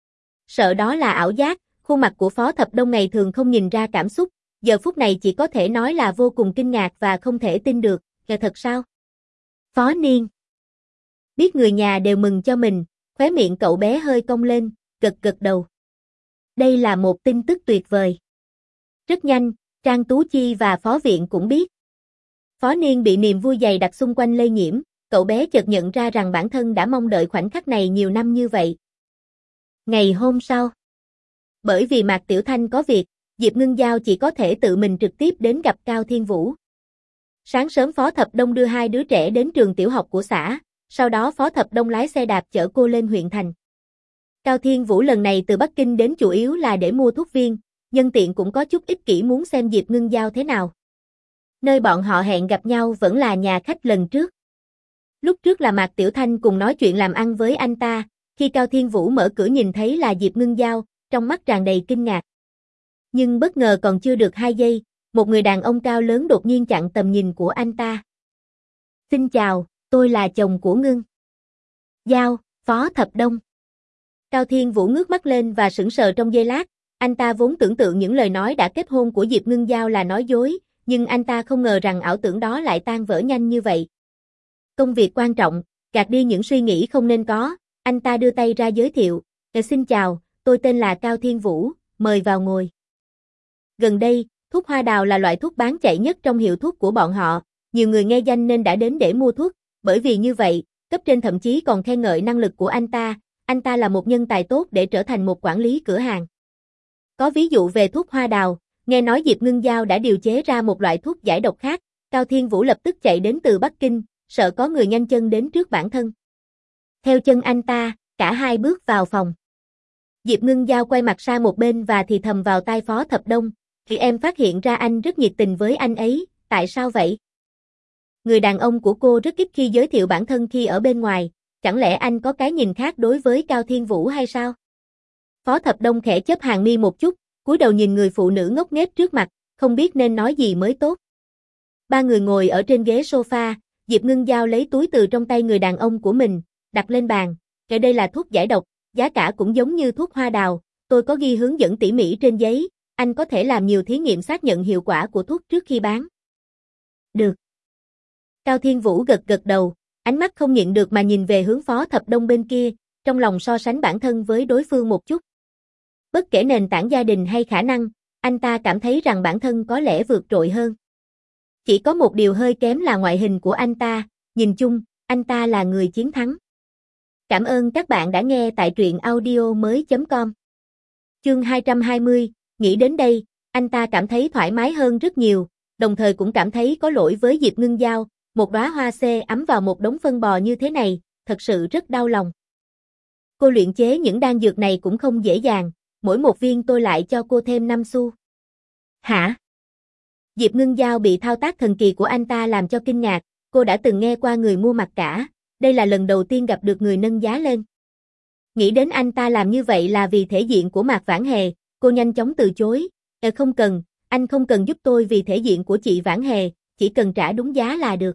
Speaker 1: Sợ đó là ảo giác, khuôn mặt của Phó Thập Đông ngày thường không nhìn ra cảm xúc, giờ phút này chỉ có thể nói là vô cùng kinh ngạc và không thể tin được, "Là thật sao?" "Phó Niên." Biết người nhà đều mừng cho mình, khóe miệng cậu bé hơi cong lên, gật gật đầu. Đây là một tin tức tuyệt vời. Rất nhanh, Trang Tú Chi và Phó Viện cũng biết. Phó Niên bị niềm vui dày đặc xung quanh lây nhiễm, cậu bé chợt nhận ra rằng bản thân đã mong đợi khoảnh khắc này nhiều năm như vậy. Ngày hôm sau, bởi vì Mạc Tiểu Thanh có việc, Diệp Ngưng Giao chỉ có thể tự mình trực tiếp đến gặp Cao Thiên Vũ. Sáng sớm Phó Thập Đông đưa hai đứa trẻ đến trường tiểu học của xã, sau đó Phó Thập Đông lái xe đạp chở cô lên huyện thành. Cao Thiên Vũ lần này từ Bắc Kinh đến chủ yếu là để mua thuốc viên, nhân tiện cũng có chút ích kỷ muốn xem Diệp Ngưng Giao thế nào. Nơi bọn họ hẹn gặp nhau vẫn là nhà khách lần trước. Lúc trước là Mạc Tiểu Thanh cùng nói chuyện làm ăn với anh ta, khi Cao Thiên Vũ mở cửa nhìn thấy là Diệp Ngưng Giao, trong mắt tràn đầy kinh ngạc. Nhưng bất ngờ còn chưa được hai giây, một người đàn ông cao lớn đột nhiên chặn tầm nhìn của anh ta. "Xin chào, tôi là chồng của Ngưng Giao, Phó Thập Đông." Cao Thiên Vũ ngước mắt lên và sững sờ trong giây lát, anh ta vốn tưởng tượng những lời nói đã kết hôn của Diệp Ngưng Giao là nói dối, nhưng anh ta không ngờ rằng ảo tưởng đó lại tan vỡ nhanh như vậy. Công việc quan trọng, gạt đi những suy nghĩ không nên có, anh ta đưa tay ra giới thiệu, "Xin chào, tôi tên là Cao Thiên Vũ, mời vào ngồi." Gần đây, thuốc hoa đào là loại thuốc bán chạy nhất trong hiệu thuốc của bọn họ, nhiều người nghe danh nên đã đến để mua thuốc, bởi vì như vậy, cấp trên thậm chí còn khen ngợi năng lực của anh ta, anh ta là một nhân tài tốt để trở thành một quản lý cửa hàng. Có ví dụ về thuốc hoa đào, nghe nói Diệp Ngưng Giao đã điều chế ra một loại thuốc giải độc khác, Cao Thiên Vũ lập tức chạy đến từ Bắc Kinh, sợ có người nhanh chân đến trước bản thân. Theo chân anh ta, cả hai bước vào phòng. Diệp Ngưng Giao quay mặt sang một bên và thì thầm vào tai Phó Thập Đông, "Thì em phát hiện ra anh rất nhiệt tình với anh ấy, tại sao vậy?" Người đàn ông của cô rất ít khi giới thiệu bản thân khi ở bên ngoài, chẳng lẽ anh có cái nhìn khác đối với Cao Thiên Vũ hay sao? Phó Thập Đông khẽ chớp hàng mi một chút, cúi đầu nhìn người phụ nữ ngốc nghếch trước mặt, không biết nên nói gì mới tốt. Ba người ngồi ở trên ghế sofa, Diệp Ngưng Giao lấy túi từ trong tay người đàn ông của mình, đặt lên bàn, "Cái đây là thuốc giải độc, giá cả cũng giống như thuốc hoa đào, tôi có ghi hướng dẫn tỉ mỉ trên giấy, anh có thể làm nhiều thí nghiệm xác nhận hiệu quả của thuốc trước khi bán." "Được." Cao Thiên Vũ gật gật đầu, ánh mắt không nhịn được mà nhìn về hướng Phó Thập Đông bên kia, trong lòng so sánh bản thân với đối phương một chút. Bất kể nền tảng gia đình hay khả năng, anh ta cảm thấy rằng bản thân có lẽ vượt trội hơn. Chỉ có một điều hơi kém là ngoại hình của anh ta, nhìn chung, anh ta là người chiến thắng. Cảm ơn các bạn đã nghe tại truyện audio mới chấm com. Chương hai trăm hai mươi, nghĩ đến đây, anh ta cảm thấy thoải mái hơn rất nhiều, đồng thời cũng cảm thấy có lỗi với Diệp Ngưng Giao, một đóa hoa xê ấm vào một đống phân bò như thế này, thật sự rất đau lòng. Cô luyện chế những đan dược này cũng không dễ dàng, mỗi một viên tôi lại cho cô thêm năm xu. Hả? Diệp Ngưng Giao bị thao tác thần kỳ của anh ta làm cho kinh ngạc, cô đã từng nghe qua người mua mặc cả, đây là lần đầu tiên gặp được người nâng giá lên. Nghĩ đến anh ta làm như vậy là vì thể diện của Mạc Vãn Hề, cô nhanh chóng từ chối, "Ờ không cần, anh không cần giúp tôi vì thể diện của chị Vãn Hề, chỉ cần trả đúng giá là được."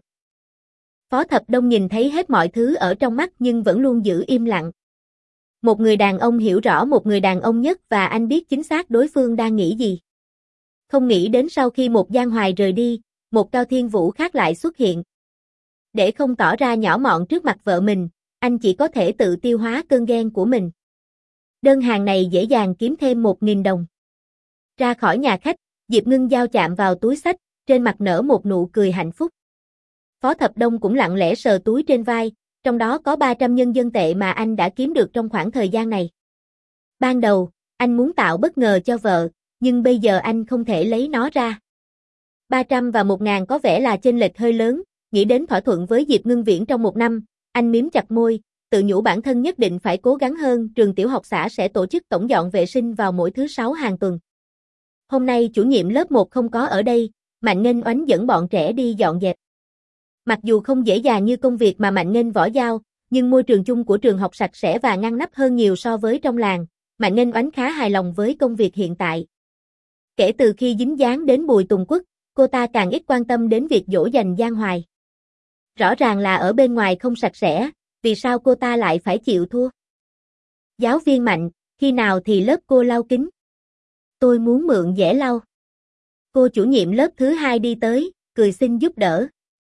Speaker 1: Phó Thập Đông nhìn thấy hết mọi thứ ở trong mắt nhưng vẫn luôn giữ im lặng. Một người đàn ông hiểu rõ một người đàn ông nhất và anh biết chính xác đối phương đang nghĩ gì. Không nghĩ đến sau khi một Giang Hoài rời đi, một Cao Thiên Vũ khác lại xuất hiện. Để không tỏ ra nhỏ mọn trước mặt vợ mình, anh chỉ có thể tự tiêu hóa cơn ghen của mình. Đơn hàng này dễ dàng kiếm thêm một nghìn đồng. Ra khỏi nhà khách, Diệp Ngưng Giao chạm vào túi xách, trên mặt nở một nụ cười hạnh phúc. Phó Thập Đông cũng lặng lẽ sờ túi trên vai, trong đó có ba trăm nhân dân tệ mà anh đã kiếm được trong khoảng thời gian này. Ban đầu, anh muốn tạo bất ngờ cho vợ, nhưng bây giờ anh không thể lấy nó ra. ba trăm và một ngàn có vẻ là chênh lệch hơi lớn, nghĩ đến thỏa thuận với Diệp Ngưng Viễn trong một năm, anh mím chặt môi, tự nhủ bản thân nhất định phải cố gắng hơn, trường tiểu học xã sẽ tổ chức tổng dọn vệ sinh vào mỗi thứ sáu hàng tuần. Hôm nay chủ nhiệm lớp một không có ở đây, Mạnh Nghênh Oánh dẫn bọn trẻ đi dọn dẹp. Mặc dù không dễ dàng như công việc mà Mạnh Nghênh Võ giao, nhưng môi trường chung của trường học sạch sẽ và ngăn nắp hơn nhiều so với trong làng. Mạnh Nghênh Oánh khá hài lòng với công việc hiện tại. Kể từ khi dính dáng đến Bùi Tùng Quất, cô ta càng ít quan tâm đến việc dỗ dành Giang Hoài. Rõ ràng là ở bên ngoài không sạch sẽ, vì sao cô ta lại phải chịu thua? Giáo viên Mạnh, khi nào thì lớp cô lau kính? Tôi muốn mượn dẻ lau. Cô chủ nhiệm lớp thứ hai đi tới, cười xin giúp đỡ.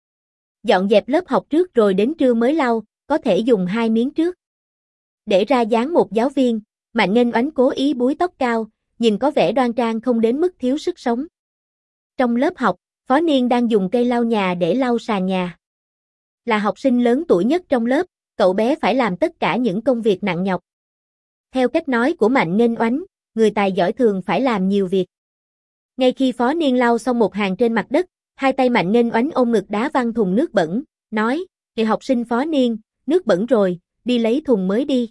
Speaker 1: Dọn dẹp lớp học trước rồi đến trưa mới lau, có thể dùng hai miếng trước. Để ra dáng một giáo viên, Mạnh Nghênh Oánh cố ý búi tóc cao, nhìn có vẻ đoan trang không đến mức thiếu sức sống. Trong lớp học, Phó Niên đang dùng cây lau nhà để lau sàn nhà. Là học sinh lớn tuổi nhất trong lớp, cậu bé phải làm tất cả những công việc nặng nhọc. Theo cách nói của Mạnh Nghênh Oánh, người tài giỏi thường phải làm nhiều việc. Ngay khi Phó Niên lau xong một hàng trên mặt đất, hai tay Mạnh Nghênh Oánh ôm ngực đá văng thùng nước bẩn, nói, "Kìa học sinh Phó Niên, nước bẩn rồi, đi lấy thùng mới đi."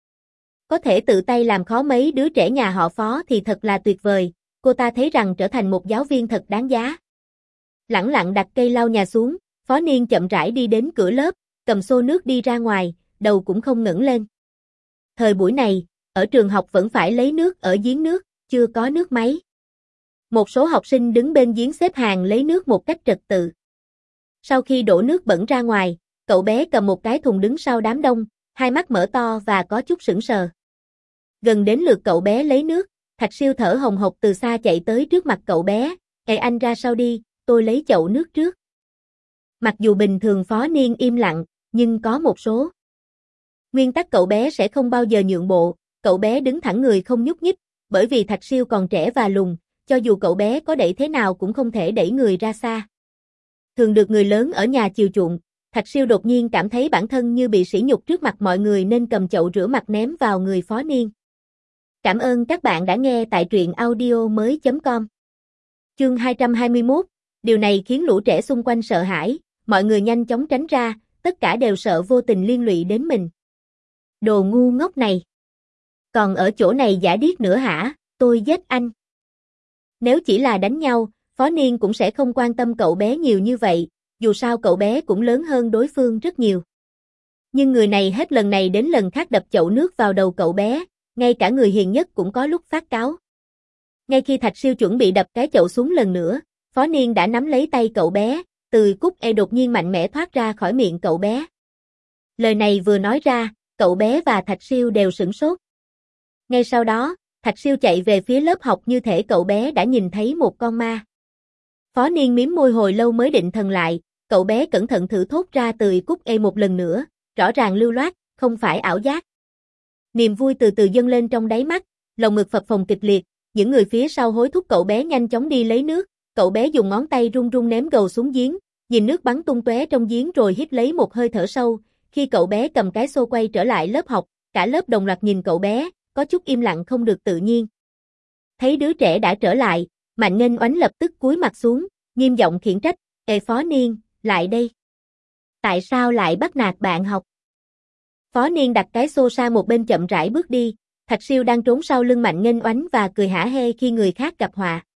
Speaker 1: Có thể tự tay làm khó mấy đứa trẻ nhà họ Phó thì thật là tuyệt vời, cô ta thấy rằng trở thành một giáo viên thật đáng giá. Lẳng lặng đặt cây lau nhà xuống, Phó Niên chậm rãi đi đến cửa lớp, cầm xô nước đi ra ngoài, đầu cũng không ngẩng lên. Thời buổi này, ở trường học vẫn phải lấy nước ở giếng nước, chưa có nước máy. Một số học sinh đứng bên giếng xếp hàng lấy nước một cách trật tự. Sau khi đổ nước bẩn ra ngoài, cậu bé cầm một cái thùng đứng sau đám đông, hai mắt mở to và có chút sững sờ. Gần đến lượt cậu bé lấy nước, Thạch Siêu thở hồng hộc từ xa chạy tới trước mặt cậu bé, "Ê anh ra sau đi, tôi lấy chậu nước trước." Mặc dù bình thường Phó Niên im lặng, nhưng có một số nguyên tắc cậu bé sẽ không bao giờ nhượng bộ, cậu bé đứng thẳng người không nhúc nhích, bởi vì Thạch Siêu còn trẻ và lùn, cho dù cậu bé có đẩy thế nào cũng không thể đẩy người ra xa. Thường được người lớn ở nhà chiều chuộng, Thạch Siêu đột nhiên cảm thấy bản thân như bị sỉ nhục trước mặt mọi người nên cầm chậu rửa mặt ném vào người Phó Niên. Cảm ơn các bạn đã nghe tại truyện audio mới chấm com. Chương hai trăm hai mươi mốt, điều này khiến lũ trẻ xung quanh sợ hãi, mọi người nhanh chóng tránh ra, tất cả đều sợ vô tình liên lụy đến mình. Đồ ngu ngốc này! Còn ở chỗ này giả điếc nữa hả, tôi giết anh! Nếu chỉ là đánh nhau, Phó Niên cũng sẽ không quan tâm cậu bé nhiều như vậy, dù sao cậu bé cũng lớn hơn đối phương rất nhiều. Nhưng người này hết lần này đến lần khác đập chậu nước vào đầu cậu bé, ngay cả người hiền nhất cũng có lúc phát cáu. Ngay khi Thạch Siêu chuẩn bị đập cái chậu xuống lần nữa, Phó Niên đã nắm lấy tay cậu bé, từ cúc e đột nhiên mạnh mẽ thoát ra khỏi miệng cậu bé. Lời này vừa nói ra, cậu bé và Thạch Siêu đều sửng sốt. Ngay sau đó, Thạch Siêu chạy về phía lớp học như thể cậu bé đã nhìn thấy một con ma. Phó Niên mím môi hồi lâu mới định thần lại, cậu bé cẩn thận thử thốt ra từ cúc e một lần nữa, rõ ràng lưu loát, không phải ảo giác. Niềm vui từ từ dâng lên trong đáy mắt, lồng ngực phập phồng kịch liệt, những người phía sau hối thúc cậu bé nhanh chóng đi lấy nước, cậu bé dùng ngón tay run run ném gầu xuống giếng, nhìn nước bắn tung tóe trong giếng rồi hít lấy một hơi thở sâu, khi cậu bé cầm cái xô quay trở lại lớp học, cả lớp đồng loạt nhìn cậu bé, có chút im lặng không được tự nhiên. Thấy đứa trẻ đã trở lại, Mạnh Nghênh Oánh lập tức cúi mặt xuống, nghiêm giọng khiển trách, "Ê Phó Niên, lại đây. Tại sao lại bắt nạt bạn học?" Phó Niên đặt cái xô sang một bên chậm rãi bước đi, Thạch Siêu đang trốn sau lưng Mạnh Nghênh Oánh và cười hả hê khi người khác gặp họa.